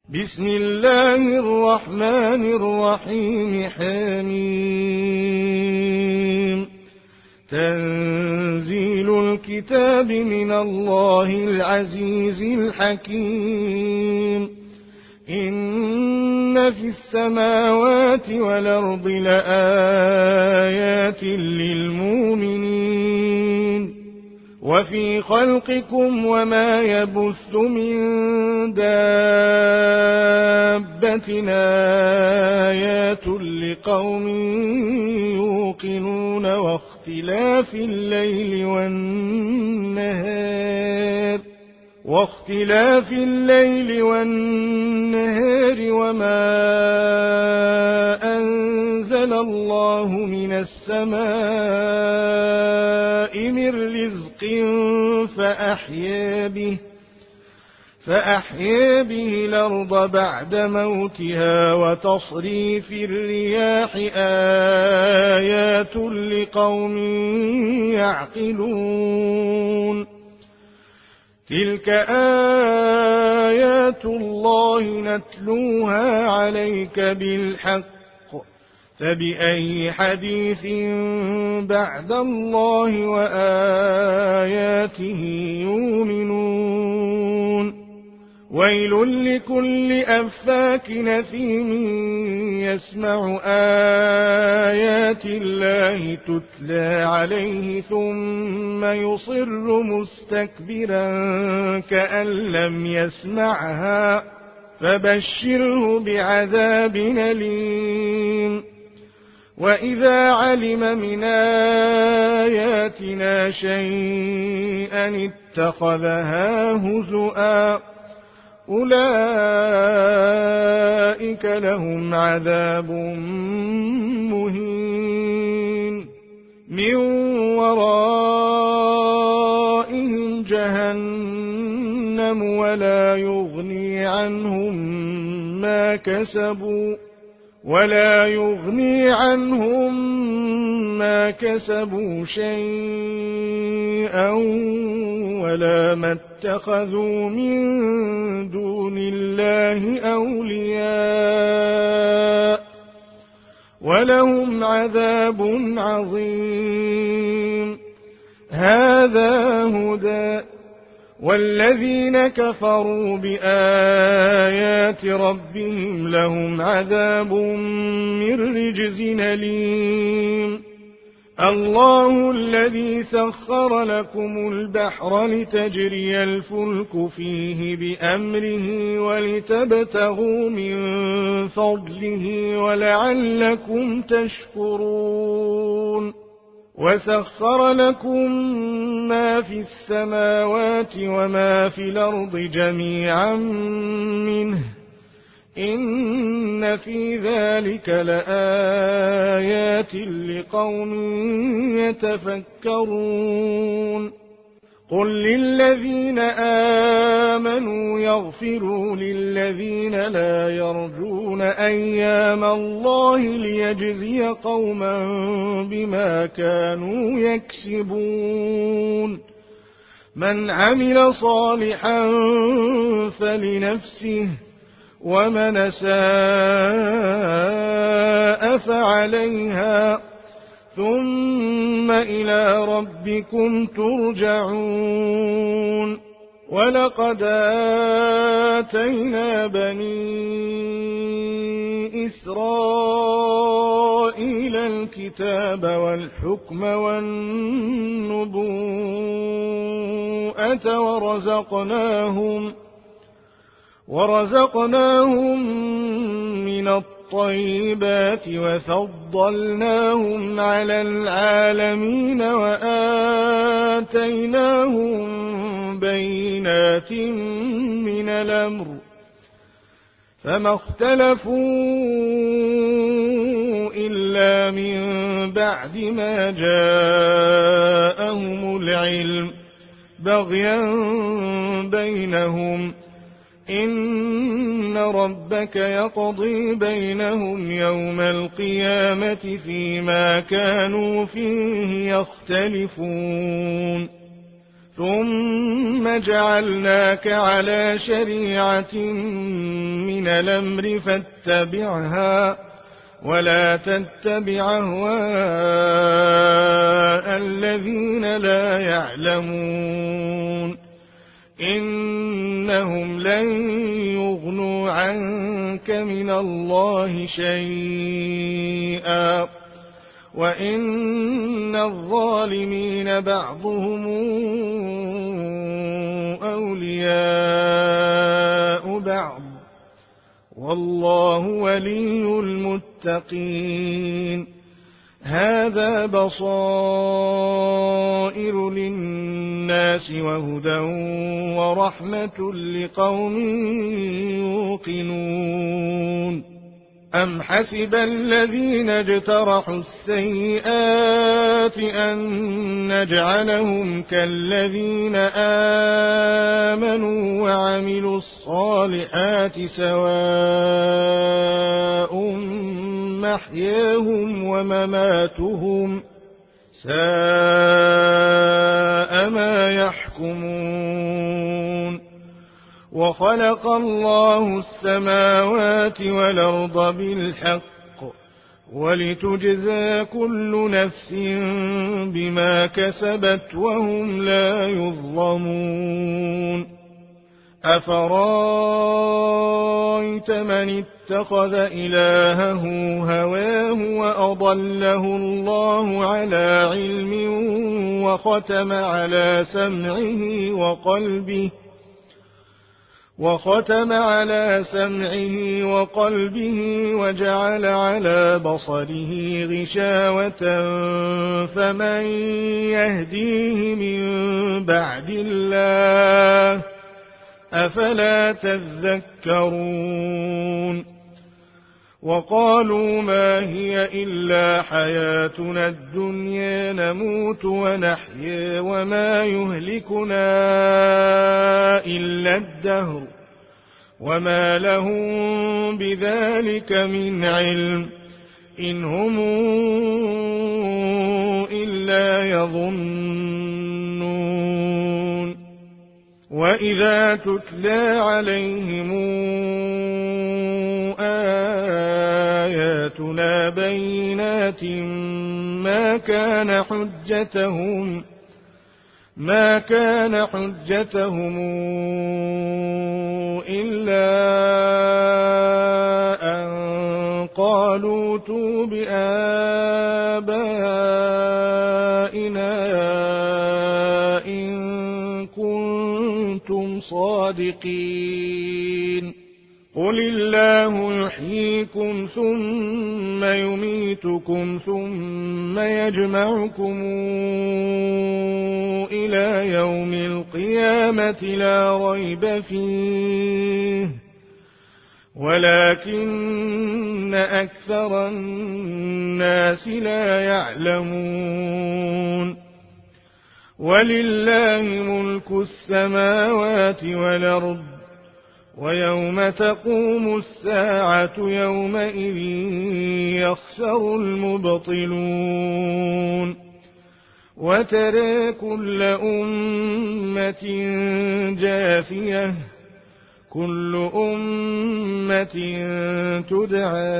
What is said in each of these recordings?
بسم الله الرحمن الرحيم. حميم. تنزيل الكتاب من الله العزيز الحكيم. إن في السماوات والأرض لآيات للمؤمنين وفي خلقكم وما يبث من دابة آيات لقوم يوقنون واختلاف الليل والنهار وما أنزل الله من السماء من رزق فأحيا به الأرض بعد موتها وتصريف الرياح آيات لقوم يعقلون. تلك آيات الله نتلوها عليك بالحق فبأي حديث بعد الله وآياته يؤمنون. ويل لكل أفاك أثيم يسمع آيات الله تتلى عليه ثم يصر مستكبرا كأن لم يسمعها فبشره بعذاب أليم. وإذا علم من آياتنا شيئا اتخذها هزؤا أولئك لهم عذاب مهين من ورائهم جهنم ولا يغني عنهم ما كسبوا شيئا ولا ما اتخذوا من دون الله أولياء ولهم عذاب عظيم. هذا هدى والذين كفروا بآيات ربهم لهم عذاب من رجز أليم. الله الذي سخر لكم البحر لتجري الفلك فيه بأمره ولتبتغوا من فضله ولعلكم تشكرون. وسخر لكم ما في السماوات وما في الأرض جميعا منه إن في ذلك لآيات لقوم يتفكرون. قل للذين آمنوا يغفروا للذين لا يرجون أيام الله ليجزي قوما بما كانوا يكسبون. من عمل صالحا فلنفسه ومن أساء فعليها ثم إلى ربكم ترجعون. ولقد آتينا بني إسرائيل الكتاب والحكم والنبوءة ورزقناهم من الطيبات وفضلناهم على العالمين وآتيناهم بينات من الأمر فما اختلفوا إلا من بعد ما جاءهم العلم بغيا بينهم إن ربك يقضي بينهم يوم القيامة فيما كانوا فيه يختلفون ثم جعلناك على شريعة من من الأمر فاتبعها ولا تتبع أهواء الذين لا يعلمون إنهم لن يغنوا عنك من الله شيئا وإن الظالمين بعضهم أولياء بعض والله ولي المتقين هذا بصائر للناس وهدى ورحمة لقوم يوقنون أم حسب الذين اجترحوا السيئات أن نجعلهم كالذين آمنوا وعملوا الصالحات سواء محياهم ومماتهم ساء ما يحكمون وخلق الله السماوات والأرض بالحق ولتجزى كل نفس بما كسبت وهم لا يظلمون أفرأيت من اتخذ إلهه هواه وأضله الله على علم وختم على سمعه وقلبه وجعل على بصره غشاوة فمن يهديه من بعد الله أفلا تذكرون وقالوا ما هي إلا حياتنا الدنيا نموت ونحيا وما يهلكنا إلا الدهر وما لهم بذلك من علم إن هم إلا يظنون وإذا تتلى عليهم آياتنا بينات ما كان حجتهم إلا أن قالوا ائتوا بآبائنا إن كنتم صادقين قل الله يحييكم ثم يميتكم ثم يجمعكم إلى يوم القيامة لا ريب فيه ولكن أكثر الناس لا يعلمون ولله ملك السماوات والأرض ويوم تقوم الساعة يومئذ يخسر المبطلون وترى كل أمة جاثية كل أمة تدعى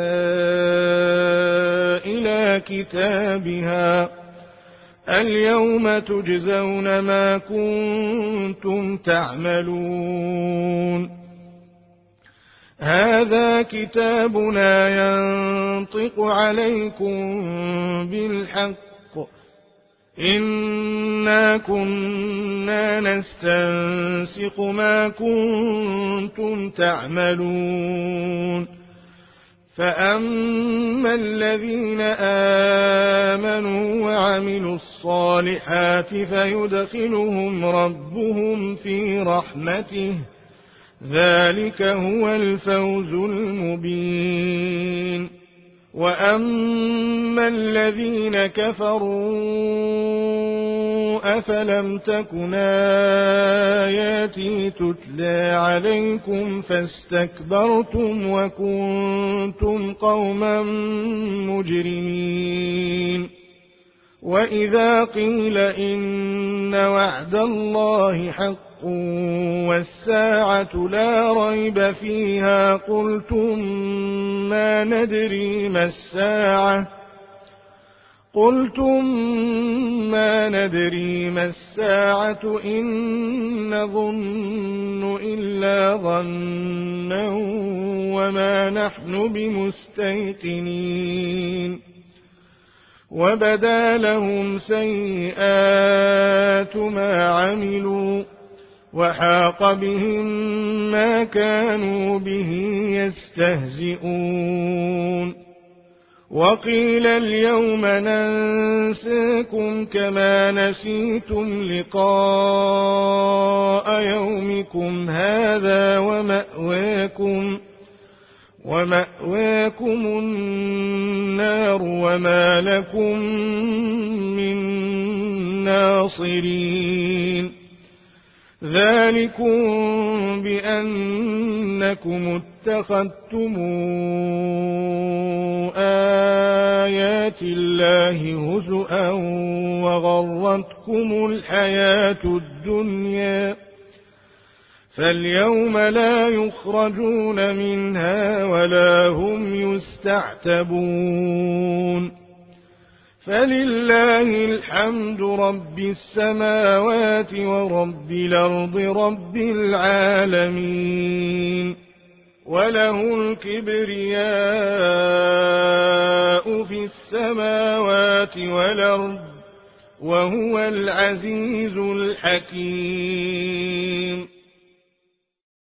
إلى كتابها اليوم تجزون ما كنتم تعملون هذا كتابنا ينطق عليكم بالحق إنا كنا نستنسخ ما كنتم تعملون فأما الذين آمنوا وعملوا الصالحات فيدخلهم ربهم في رحمته ذلك هو الفوز المبين وأما الذين كفروا أفلم تكن آياتي تتلى عليكم فاستكبرتم وكنتم قوما مجرمين وإذا قيل إن وعد الله حق حق والساعة لا ريب فيها قلتم ما ندري ما الساعة إن نظن إلا ظنا وما نحن بمستيقنين وبدا لهم سيئات ما عملوا وحاق بهم ما كانوا به يستهزئون وقيل اليوم ننساكم كما نسيتم لقاء يومكم هذا ومأواكم النار وما لكم من ناصرين ذلكم بأنكم اتخذتم آيات الله هزؤا وغرتكم الحياة الدنيا فاليوم لا يخرجون منها ولا هم يستعتبون فلله الحمد رب السماوات ورب الأرض رب العالمين وله الكبرياء في السماوات والأرض وهو العزيز الحكيم